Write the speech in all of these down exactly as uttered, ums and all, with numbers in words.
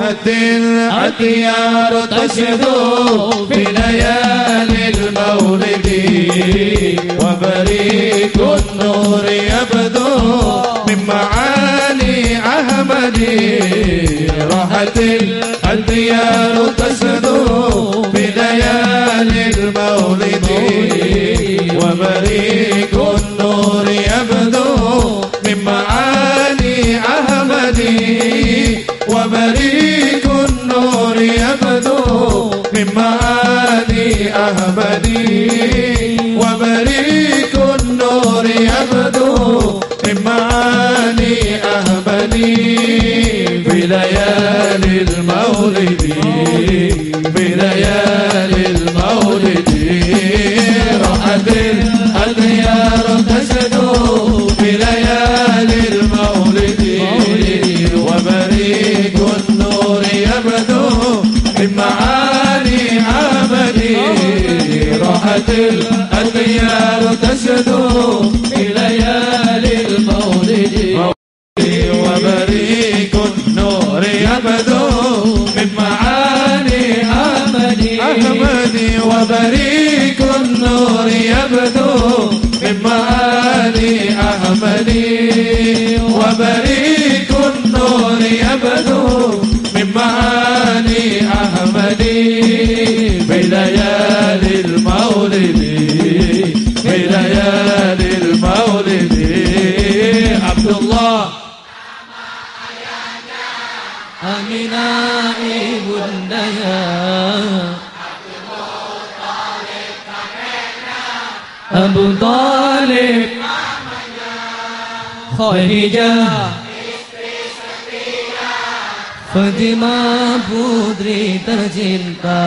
راحت الأديار تشدو في ليالي المولد وبريق النور يبدو من معاني أحمد راحت الأديار تشدو في ليالي المولد وبريق النور يبدو من معاني أحمد وبريق النور يبدو من معاني أحمد وبريق النور يبدو من معاني أحمد في ليالي المولد في ليالي المولد راحت الأديار تشدو في ليالي المولد وبريق النور يبدو من معاني أحمد راحت الأديار تشدو في ليالي المولد وبريق النور يبدو من معاني أحمد أحمد وبريق النور يبدو من معاني أحمد وبريق النور يبدو من معاني أحمد في ليالي المولد في ليالي المولد عبد الله Amina ibundanya Abu Talib Khadijah Fatimah putri tercinta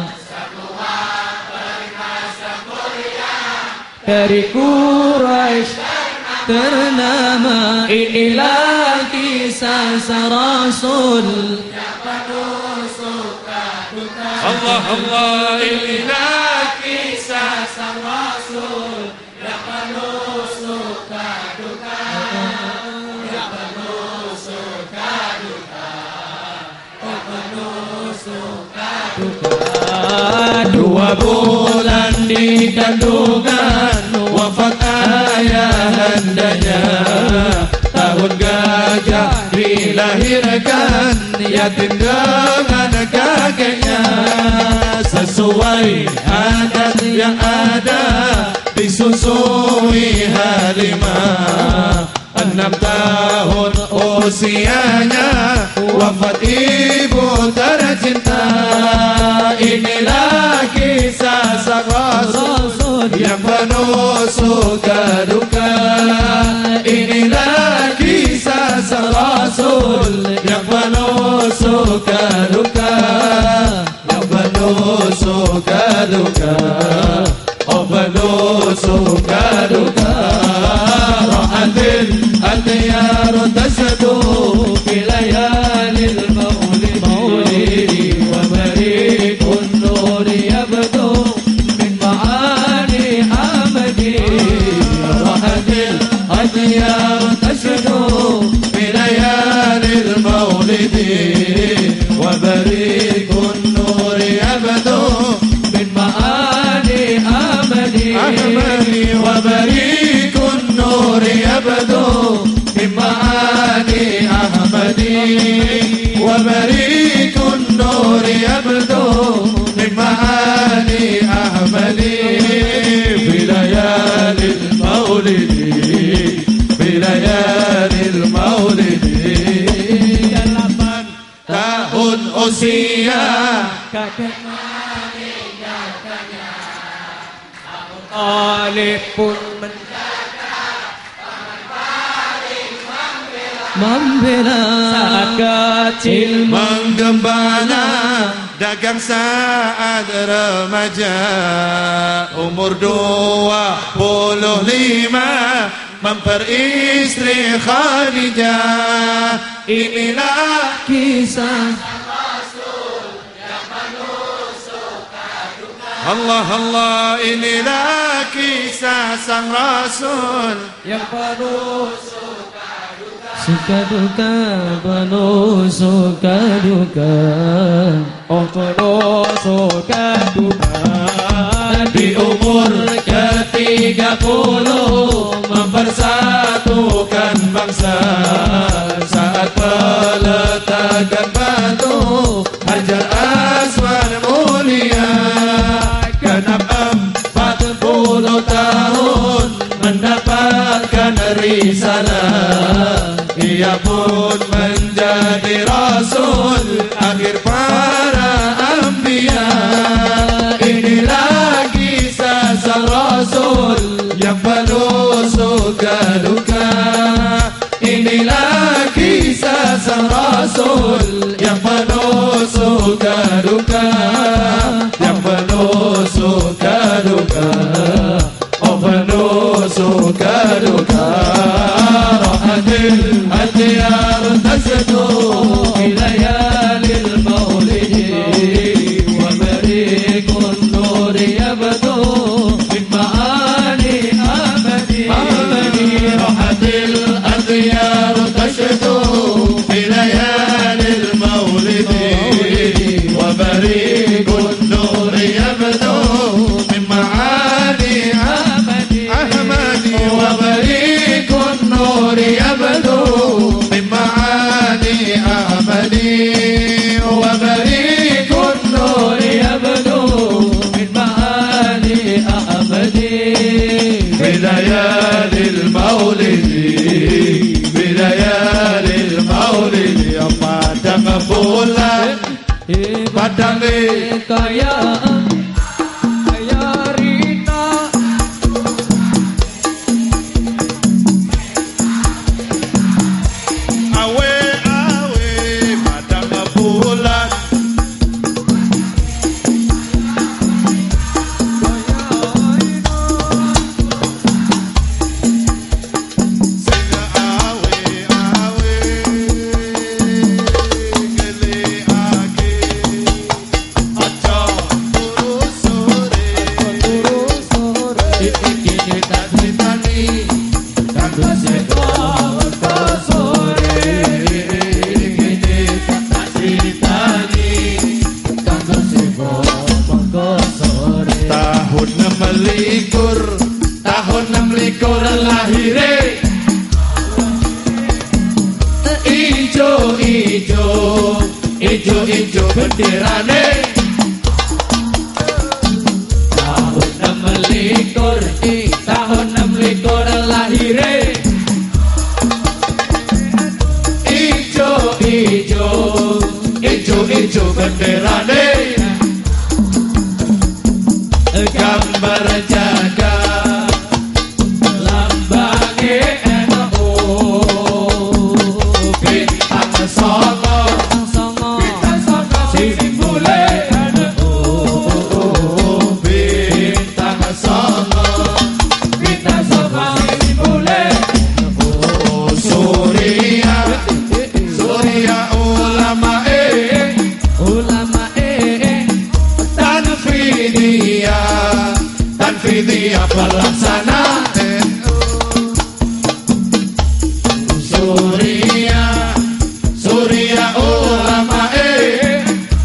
dari Quraisy ternama. Inilah kisah Rasul yang penuh suka duka. Allah Allah, inilah kisah Rasul yang penuh suka duka, yang penuh suka duka, yang penuh suka duka. Dua bulan di kandungan wafat ayahandanya, tahun gajah dilahirkan yatim dengan kakeknya. Sesuai adat yang ada disusui Halimah, enam tahun usianya wafat ibu tercinta. Inilah kisah sang Rasul yang penuh suka duka. Inilah kisah sang Rasul yang penuh suka duka, yang penuh suka duka, oh penuh suka duka. Rahatil al-diyar tasadu fi layalil mawlid, wa bariqun nur yabdu min ma'ani Ahmadi. Rahatil al-diyar tasadu fi layalil mawlid, wa bariqun nur yabdu min ma'ani Ahmadi. Wa bariqun nur yabdu min ma'ani Ahmadi. Wa bariqun nur yabdu min ma'ani Ahmadi. Fi layalil maulid, fi layalil maulid. Delapan tahun usia kakek meninggalkannya, Abu Talib pun menjaga, paman paling membela, membela. Saat kecil menggembala, dagang saat remaja, umur dua puluh lima memperistri Khadijah. Inilah kisah Rasul yang penuh suka duka. Allah Allah, inilah kisah sang Rasul yang penuh suka duka. Suka duka penuh suka duka, oh penuh suka duka. Di umur ketiga puluh mempersatukan bangsa, saat peletakan batu Hajar Aswad mulia. Genap empat puluh tahun mendapatkan risalah, ia pun menjadi rasul akhir para anbiya. Inilah kisah sang rasul yang penuh suka duka. Inilah kisah sang rasul yang penuh suka duka, yang penuh suka duka, oh penuh suka duka. Rohatil Adiyar tasdu bilayalil maulidi, wa barikun nuri yabdu min ma'ani amadi. Rohatil Adiyar tasdu bilayalil maulidi, wa barikun nuri yabdu min ma'ani amadi. Wa barikun nuri yabdu min ma'ani amadi. Wa barikun nuri yabdu min ma'ani amadi. Bilayalil maulidi, bilayalil maulidi. Padang bulan, padang kekayaan kaya rina, awe awe padang bulan. Sing awe awe gele ake aja turu sore, turu sore, iki tak ditani kanggo seko sore. Iki tak ditani kanggo seko sore. Tahun enam likur, tahun enam likur lahire. Ijo ijo, ijo ijo benderane. Tahun enam likur, tahun enam likur lahire. Ijo ijo, ijo ijo benderane. Gambar jaga lambange N U, bintang songo, songo bintang songo simbole N U, bintang songo, bintang songo simbole N U. Surya, Surya ulama eh, ulama eh Tanfidia, Tanfidia pelaksana N U. Surya, Surya ulama eh,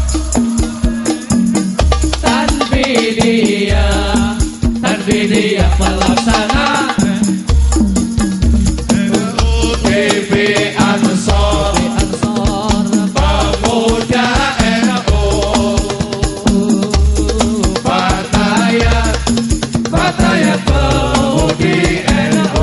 Tanfidia, Tanfidia pelaksana T V Ansor, Ansor pemuda N U. Fatayat, Fatayat pemudi N U.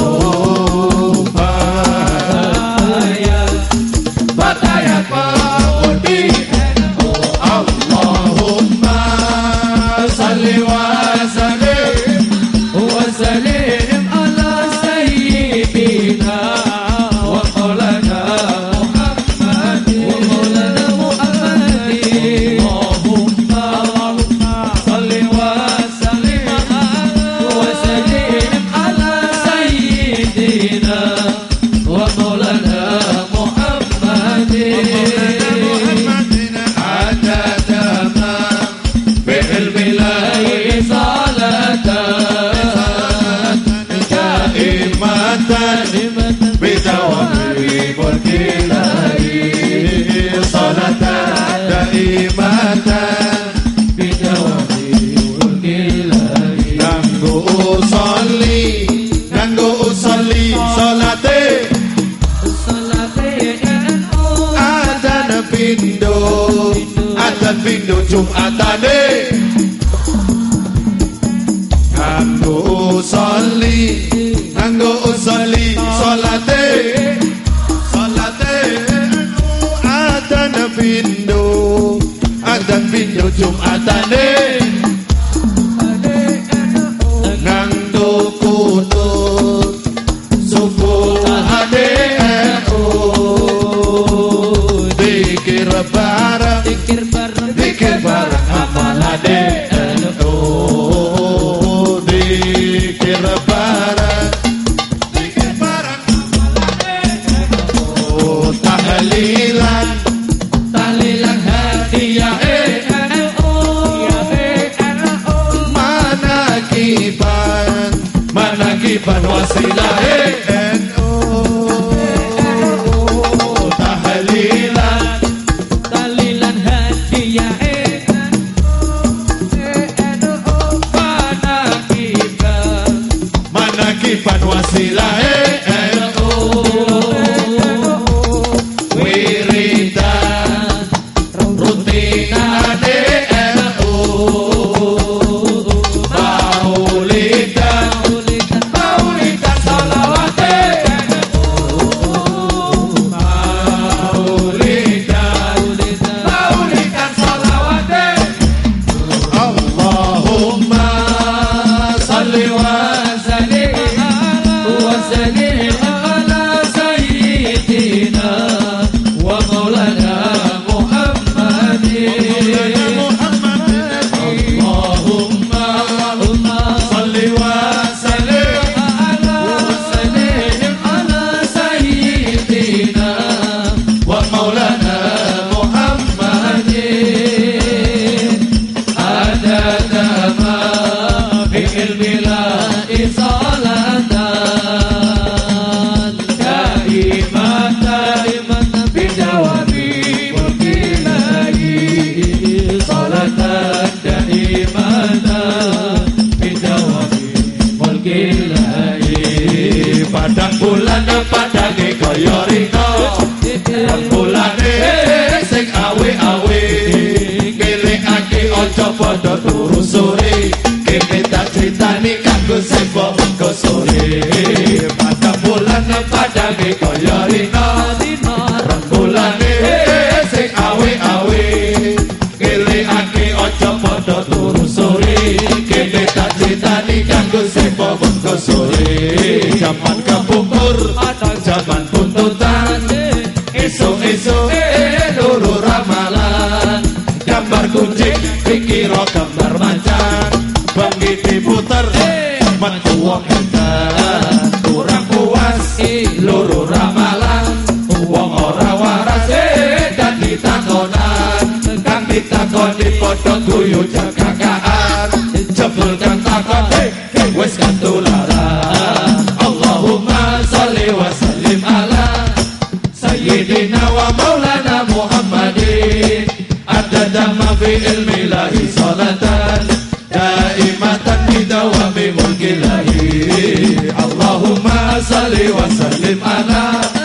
Fatayat, Fatayat pemudi N U. Allahumma salli wa sallim wa salim ala sayyidina wa maulana Muhammad wa maulana Muhammad. Allahumma salli wa sallim wa salim nganggo usolli nganggo usolli salate salate adzan pindo adzan pindo Jumatane nganggo usolli nganggo usolli salate salate adzan pindo adzan pindo Jumatane nganggo kunut subuh ade dikir bareng pikir bareng dikir bareng amalane dikir bareng dikir bareng tahlilan tahlilan hadiah manakiban manakiban wasilah nu tahlilan tahlilan hadiah manakiban manakiban wasilah nu wiridan rutinane nu maulidan maulidan sholawate maulidan maulidan sholawate Allahumma salli wa وسلم وسلم على سيدنا ومولانا محمد اللهم صل وسلم وسلم على سيدنا ومولانا محمد عدد ما في علم الله صلاة دائمة دائمة بدوام ملك الله صلاة دائمة بدوام ملك الله padang bulan padang kaya rino bulane sing awe-awe ngelingake aja padha turu sore kene tak critani kanggo sapa kok sore padang bulan padang kaya rino bulane sing awe-awe ngelingake aja padha turu sore kene tak critani kanggo sapa kok sore zaman kepungkur zaman buntutan esok-esok loro ramalan gambar kucing pikira gambar macan bengi diputer metu wong edan kurang puas loro ramalan wong ora waras dan ditakonan kang ditakoni padha guyu jagakaan jebul kang takon wis katularan Allahumma sholli wa sallim ala sayyidina wa maulana Muhammadin adada ma fi ilmi lahi salatan daimatan bidawami mulki lahi Allahumma sholli wa sallim ala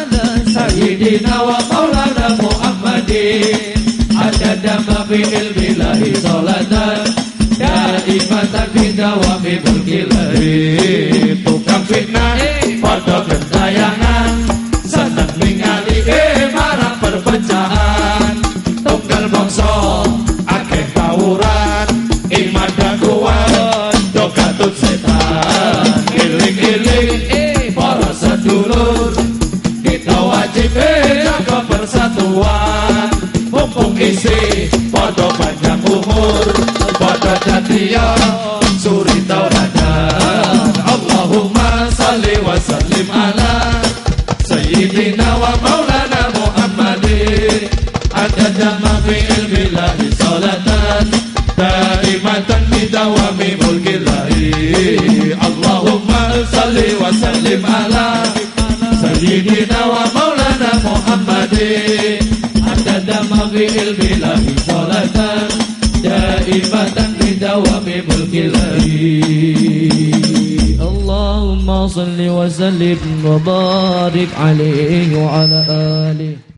sayyidina wa maulana Muhammadin adada ma fi ilmi lahi salatan daimatan bidawami mulki lahi tukang fitnah pada gentayangan seneng ningali marang perpecahan tunggal bangsa akeh tawuran iman dan kuat do katut setan iling-iling para sedulur kita wajib jaga persatuan mumpung isi pada panjang umur pada jatiya suri tauradan Allahumma salli wa sallim ala sayyidina wa maulana Muhammadin adada ma fi ilmi lahi salatan daimatan bidawami mulki lahi Allahumma salli wa sallim ala sayyidina wa maulana Muhammadin adada ma fi ilmi lahi salatan daimatan bidawami mulki lahi صل وسلم وبارك عليه وعلى آله